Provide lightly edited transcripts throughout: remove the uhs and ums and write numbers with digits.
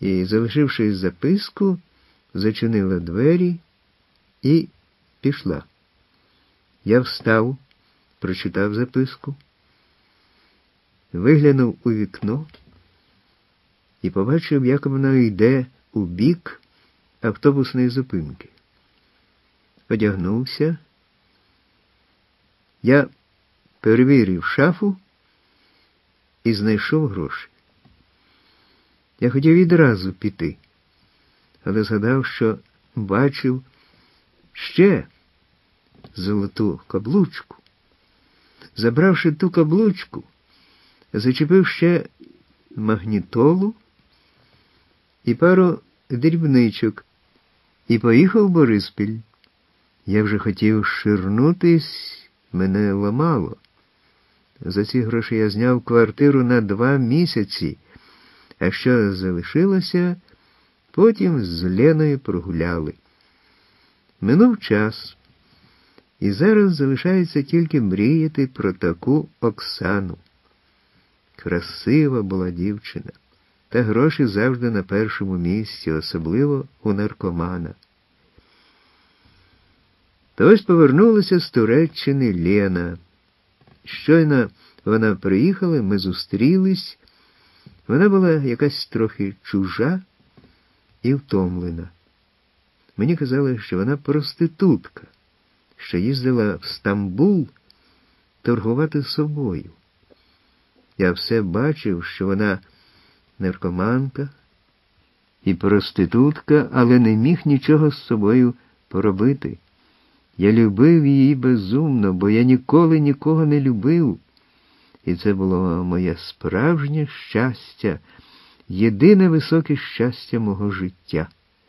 і, залишивши записку, зачинила двері і пішла. Я встав, прочитав записку, виглянув у вікно і побачив, як вона йде у бік автобусної зупинки. Одягнувся. Я перевірив шафу і знайшов гроші. Я хотів відразу піти, але згадав, що бачив ще золоту каблучку. Забравши ту каблучку, зачепив ще магнітолу і пару дрібничок і поїхав в Бориспіль. Я вже хотів ширнутись, мене ламало. За ці гроші я зняв квартиру на 2 місяці, а що залишилося, потім з Леною прогуляли. Минув час, і зараз залишається тільки мріяти про таку Оксану. Красива була дівчина, та гроші завжди на першому місці, особливо у наркомана. То ось повернулася з Туреччини Лена. Щойно вона приїхала, ми зустрілись. Вона була якась трохи чужа і втомлена. Мені казали, що вона проститутка, що їздила в Стамбул торгувати собою. Я все бачив, що вона наркоманка і проститутка, але не міг нічого з собою поробити. Я любив її безумно, бо я ніколи нікого не любив. І це було моє справжнє щастя, єдине високе щастя мого життя.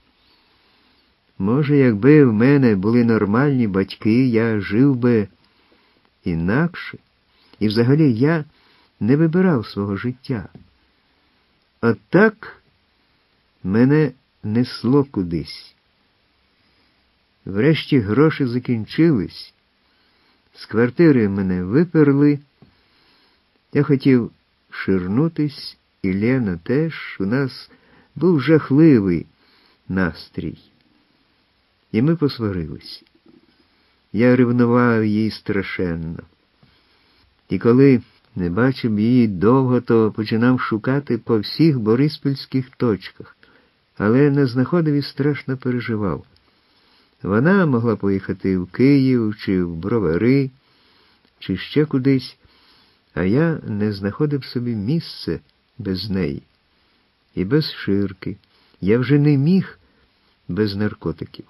Може, якби в мене були нормальні батьки, я жив би інакше. І взагалі я не вибирав свого життя. От так мене несло кудись. Врешті гроші закінчились, з квартири мене виперли. Я хотів ширнутись, і Лена теж. У нас був жахливий настрій. І ми посварились. Я ревнував її страшенно. І коли не бачив її довго, то починав шукати по всіх бориспільських точках, але не знаходив і страшно переживав. Вона могла поїхати в Київ, чи в Бровари, чи ще кудись, а я не знаходив собі місце без неї. І без Ширки. Я вже не міг без наркотиків.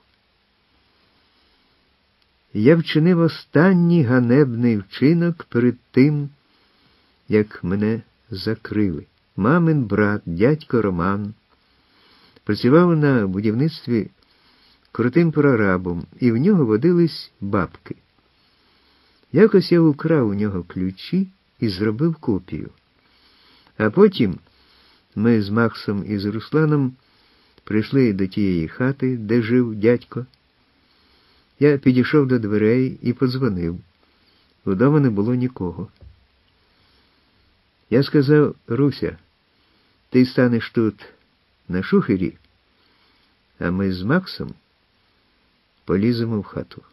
Я вчинив останній ганебний вчинок перед тим, як мене закрили. Мамин брат, дядько Роман, працював на будівництві крутим прорабом, і в нього водились бабки. Якось я украв у нього ключі і зробив копію. А потім ми з Максом і з Русланом прийшли до тієї хати, де жив дядько. Я підійшов до дверей і подзвонив. Вдома не було нікого. Я сказав: Руся, ти станеш тут на шухері, а ми з Максом поліземо в хату.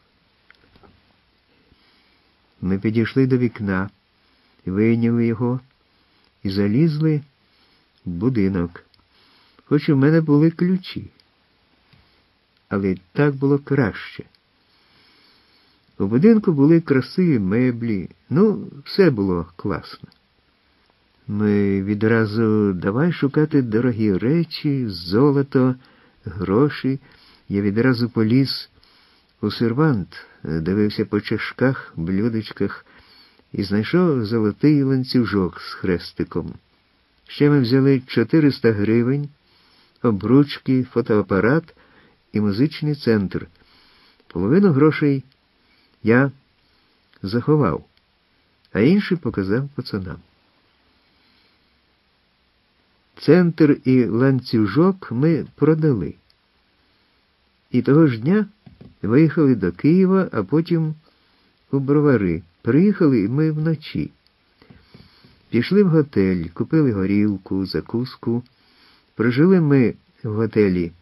Ми підійшли до вікна, вийняли його і залізли в будинок, хоч у мене були ключі. Але так було краще. У будинку були красиві меблі, все було класно. Ми відразу давай шукати дорогі речі, золото, гроші. Я відразу поліз у сервант, дивився по чашках, блюдечках і знайшов золотий ланцюжок з хрестиком. Ще ми взяли 400 гривень, обручки, фотоапарат і музичний центр. Половину грошей я заховав, а інші показав пацанам. Центр і ланцюжок ми продали. І того ж дня виїхали до Києва, а потім у Бровари. Приїхали ми вночі. Пішли в готель, купили горілку, закуску, Прожили ми в готелі